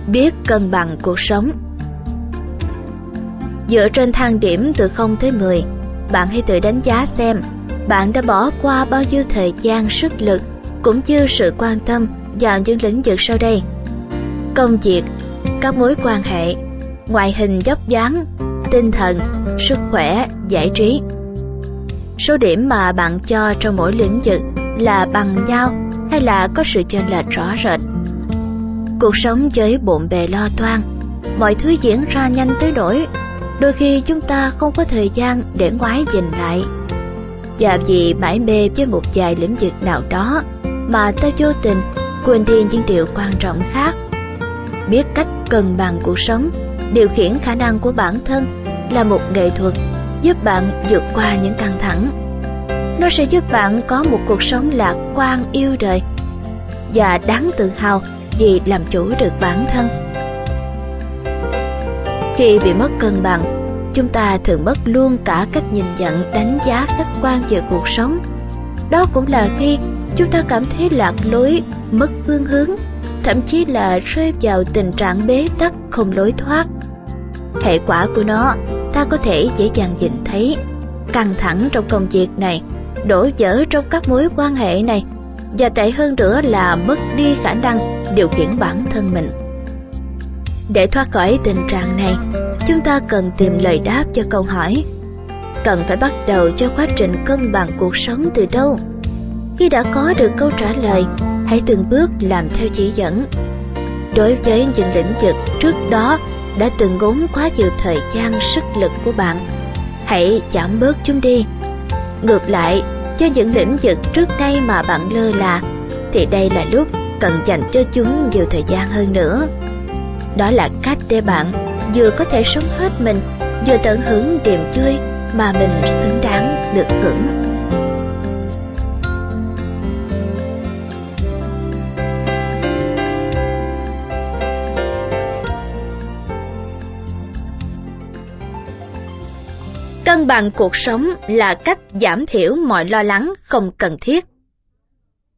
Biết cân bằng cuộc sống. Dựa trên thang điểm từ 0 tới 10, bạn hãy tự đánh giá xem bạn đã bỏ qua bao nhiêu thời gian, sức lực cũng như sự quan tâm vào những lĩnh vực sau đây: công việc, các mối quan hệ, ngoại hình vóc dáng, tinh thần, sức khỏe, giải trí. Số điểm mà bạn cho trong mỗi lĩnh vực là bằng nhau hay là có sự chênh lệch rõ rệt? Cuộc sống với bộn bề lo toan, mọi thứ diễn ra nhanh tới nỗi đôi khi chúng ta không có thời gian để ngoái nhìn lại. Và vì mải mê với một vài lĩnh vực nào đó mà ta vô tình quên đi những điều quan trọng khác. Biết cách cân bằng cuộc sống, điều khiển khả năng của bản thân là một nghệ thuật giúp bạn vượt qua những căng thẳng. Nó sẽ giúp bạn có một cuộc sống lạc quan, yêu đời và đáng tự hào vì làm chủ được bản thân. Khi bị mất cân bằng, chúng ta thường mất luôn cả cách nhìn nhận, đánh giá khách quan về cuộc sống. Đó cũng là khi chúng ta cảm thấy lạc lối, mất phương hướng, thậm chí là rơi vào tình trạng bế tắc không lối thoát. Hệ quả của nó ta có thể dễ dàng nhìn thấy: căng thẳng trong công việc này, đổ vỡ trong các mối quan hệ này, và tệ hơn nữa là mất đi khả năng điều khiển bản thân mình. Để thoát khỏi tình trạng này, chúng ta cần tìm lời đáp cho câu hỏi: cần phải bắt đầu cho quá trình cân bằng cuộc sống từ đâu? Khi đã có được câu trả lời, hãy từng bước làm theo chỉ dẫn. Đối với những lĩnh vực trước đó đã từng ngốn quá nhiều thời gian, sức lực của bạn, hãy giảm bớt chúng đi. Ngược lại, cho những lĩnh vực trước đây mà bạn lơ là, thì đây là lúc cần dành cho chúng nhiều thời gian hơn nữa. Đó là cách để bạn vừa có thể sống hết mình, vừa tận hưởng niềm vui mà mình xứng đáng được hưởng. Cân bằng cuộc sống là cách giảm thiểu mọi lo lắng không cần thiết.